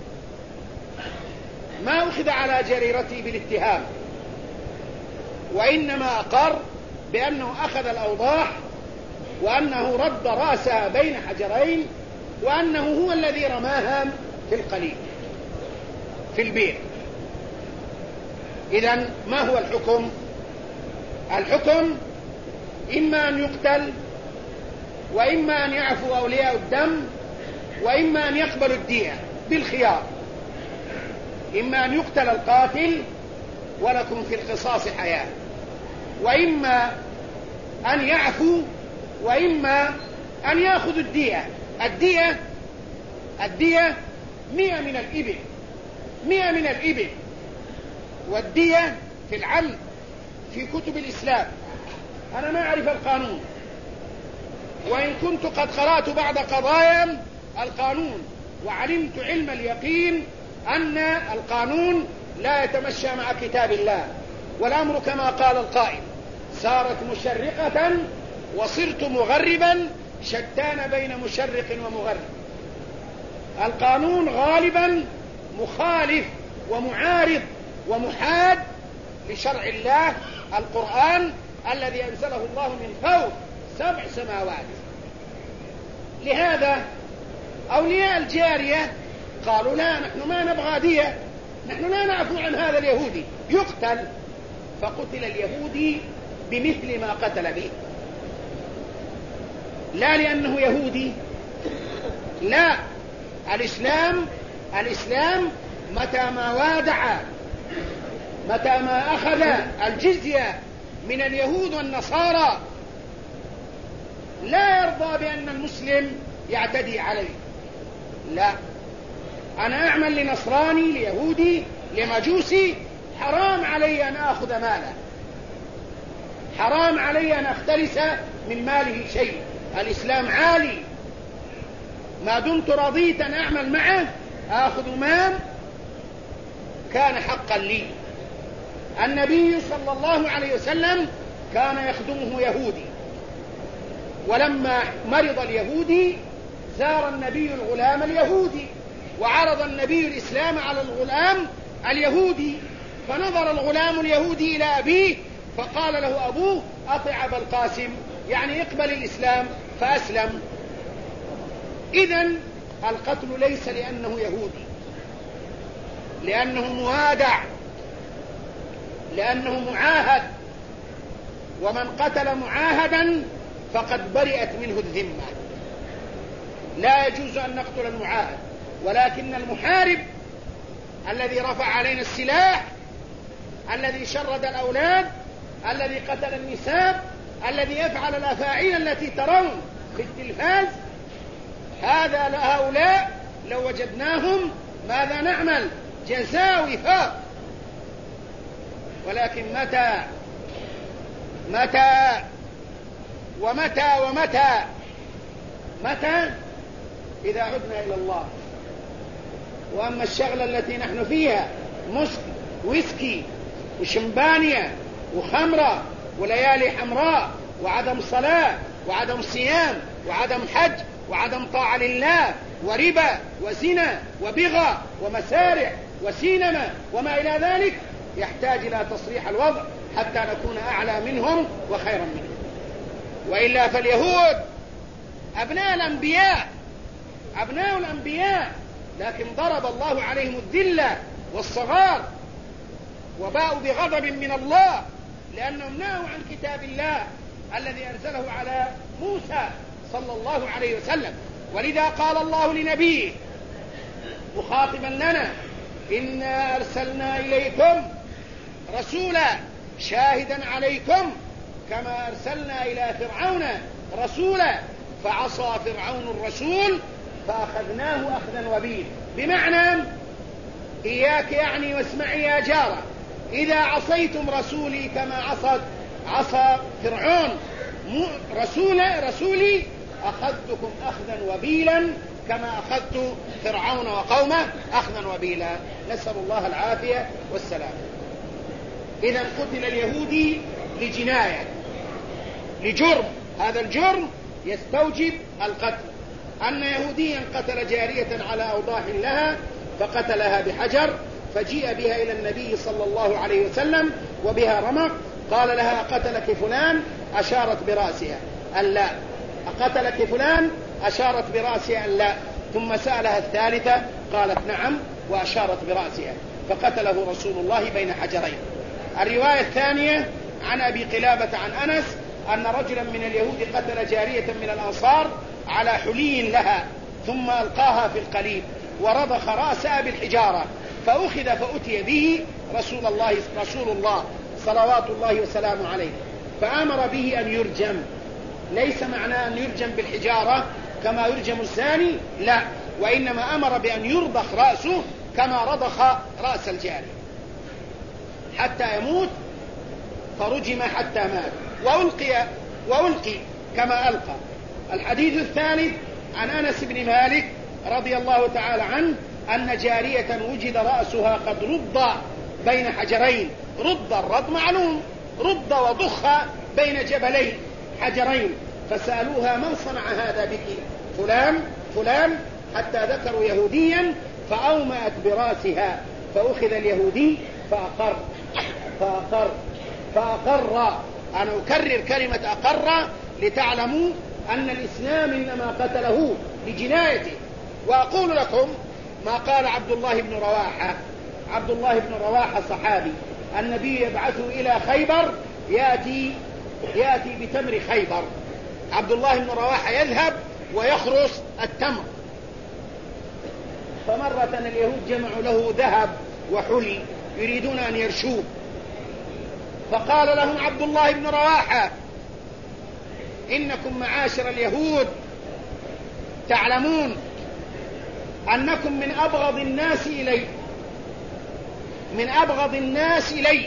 ما أخذ على جريرته بالاتهام، وإنما أقر بأنه أخذ الأوضاح، وأنه رد رأسها بين حجرين، وأنه هو الذي رماها في القليل في البئر. إذن ما هو الحكم؟ الحكم إما أن يقتل، وإما أن يعفو أولياء الدم، وإما أن يقبل الدية بالخيار. إما أن يقتل القاتل ولكم في القصاص حياة، وإما أن يعفو، وإما أن يأخذ الدية. الدية 100 من الإبل، 100 من الإبل. والدية في العمد في كتب الإسلام، أنا ما أعرف القانون، وإن كنت قد قرأت بعض قضايا القانون وعلمت علم اليقين أن القانون لا يتمشى مع كتاب الله، والأمر كما قال القائل: صارت مشرقة وصرت مغربا، شتان بين مشرق ومغرب. القانون غالبا مخالف ومعارض ومحاد لشرع الله القرآن الذي أنزله الله من فوق 7 سماوات. لهذا أولياء الجارية قالوا: لا، نحن ما نبغى دية، نحن لا نعفو عن هذا اليهودي، يقتل. فقتل اليهودي بمثل ما قتل به، لا لأنه يهودي، لا. الإسلام متى ما وادع، متى ما أخذ الجزية من اليهود والنصارى، لا يرضى بأن المسلم يعتدي عليه. لا، أنا أعمل لنصراني، ليهودي، لمجوسي، حرام علي أن أخذ ماله، حرام علي أن أختلس من ماله شيء. الإسلام عالي، ما دمت رضيت أن أعمل معه أخذ مال كان حقا لي. النبي صلى الله عليه وسلم كان يخدمه يهودي، ولما مرض اليهودي زار النبي الغلام اليهودي، وعرض النبي الإسلام على الغلام اليهودي، فنظر الغلام اليهودي إلى أبيه فقال له أبوه: أطع أبا القاسم، يعني اقبل الإسلام، فأسلم. إذن القتل ليس لأنه يهودي، لأنه موادع، لأنه معاهد، ومن قتل معاهدا فقد برئت منه الذمة. لا يجوز أن نقتل المعاهد، ولكن المحارب الذي رفع علينا السلاح، الذي شرد الأولاد، الذي قتل النساء، الذي يفعل الأفاعيل التي ترون في التلفاز، هذا لهؤلاء لو وجدناهم ماذا نعمل؟ جزاء وفاق. ولكن متى إذا عدنا إلى الله. وأما الشغلة التي نحن فيها، ويسكي وشمبانيا وخمرة وليالي حمراء وعدم صلاة وعدم صيام وعدم حج وعدم طاعة لله وربا وزنا وبغى ومسارع وسينما وما إلى ذلك، يحتاج إلى تصريح الوضع حتى نكون أعلى منهم وخيرا منهم. وإلا فاليهود أبناء الأنبياء، لكن ضرب الله عليهم الذلة والصغار، وباءوا بغضب من الله لأنهم نهوا عن كتاب الله الذي أنزله على موسى صلى الله عليه وسلم. ولذا قال الله لنبيه مخاطبا لنا: إنا أرسلنا إليكم رسولا شاهدا عليكم كما أرسلنا إلى فرعون رسولا فعصى فرعون الرسول فأخذناه أخذا وبيلا. بمعنى إياك يعني واسمعي يا جارة، إذا عصيتم رسولي كما عصى فرعون رسولي أخذتكم أخذا وبيلا كما أخذت فرعون وقومه أخذا وبيلا. نسأل الله العافية والسلام. إذا قتل اليهودي لجناية، لجرم، هذا الجرم يستوجب القتل. أن يهوديا قتل جارية على أوضاح لها فقتلها بحجر، فجيء بها إلى النبي صلى الله عليه وسلم وبها رمق، قال لها أقتلك فلان؟ أشارت برأسها أن لا. أقتلك فلان؟ أشارت برأسها أن لا. ثم سألها الثالثة قالت نعم وأشارت برأسها، فقتله رسول الله بين حجرين. الرواية الثانية عن أبي قلابة عن أنس أن رجلا من اليهود قتل جارية من الأنصار على حلي لها، ثم ألقاها في القليب ورضخ رأسها بالحجارة، فأخذ فأتي به رسول الله صلوات الله وسلامه عليه، فأمر به أن يرجم. ليس معنى أن يرجم بالحجارة كما يرجم الزاني، لا، وإنما أمر بأن يرضخ رأسه كما رضخ رأس الجاري حتى يموت، فرجم حتى مات وألقي كما ألقى. الحديث الثالث عن أنس بن مالك رضي الله تعالى عنه أن جارية وجد رأسها قد رض بين حجرين. رض، الرض معلوم، رض وضخ بين جبلين حجرين، فسألوها من صنع هذا بك؟ فلان، حتى ذكروا يهوديا، فأومأت برأسها، فأخذ اليهودي فأقر. أنا أكرر كلمة أقر لتعلموا أن الإسلام إنما قتله لجنايته. وأقول لكم ما قال عبد الله بن رواحة. عبد الله بن رواحة صحابي، النبي يبعثه إلى خيبر، يأتي بتمر خيبر. عبد الله بن رواحة يذهب ويخرص التمر، فمرة اليهود جمعوا له ذهب وحلي يريدون أن يرشوه، فقال لهم عبد الله بن رواحة إنكم معاشر اليهود تعلمون أنكم من أبغض الناس إلي،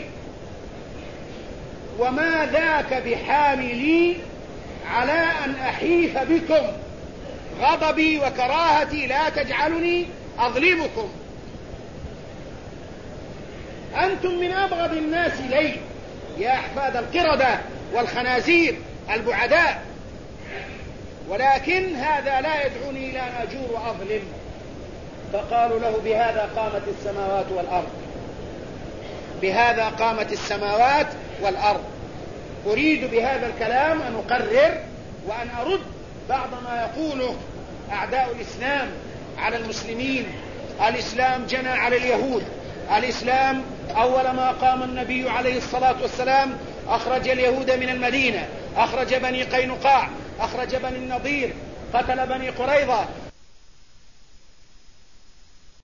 وما ذاك بحاملي على أن أحيف بكم، غضبي وكراهتي لا تجعلني أظلمكم. أنتم من أبغض الناس إلي يا أحفاد القردة والخنازير البعداء، ولكن هذا لا يدعوني إلى أن أجور وأظلم. فقالوا له بهذا قامت السماوات والأرض، بهذا قامت السماوات والأرض. أريد بهذا الكلام أن أقرر وأن أرد بعض ما يقوله أعداء الإسلام على المسلمين. الإسلام جنى على اليهود. الإسلام أول ما قام النبي عليه الصلاة والسلام أخرج اليهود من المدينة، أخرج بني قينقاع، أخرج بني النضير، قتل بني قريظة،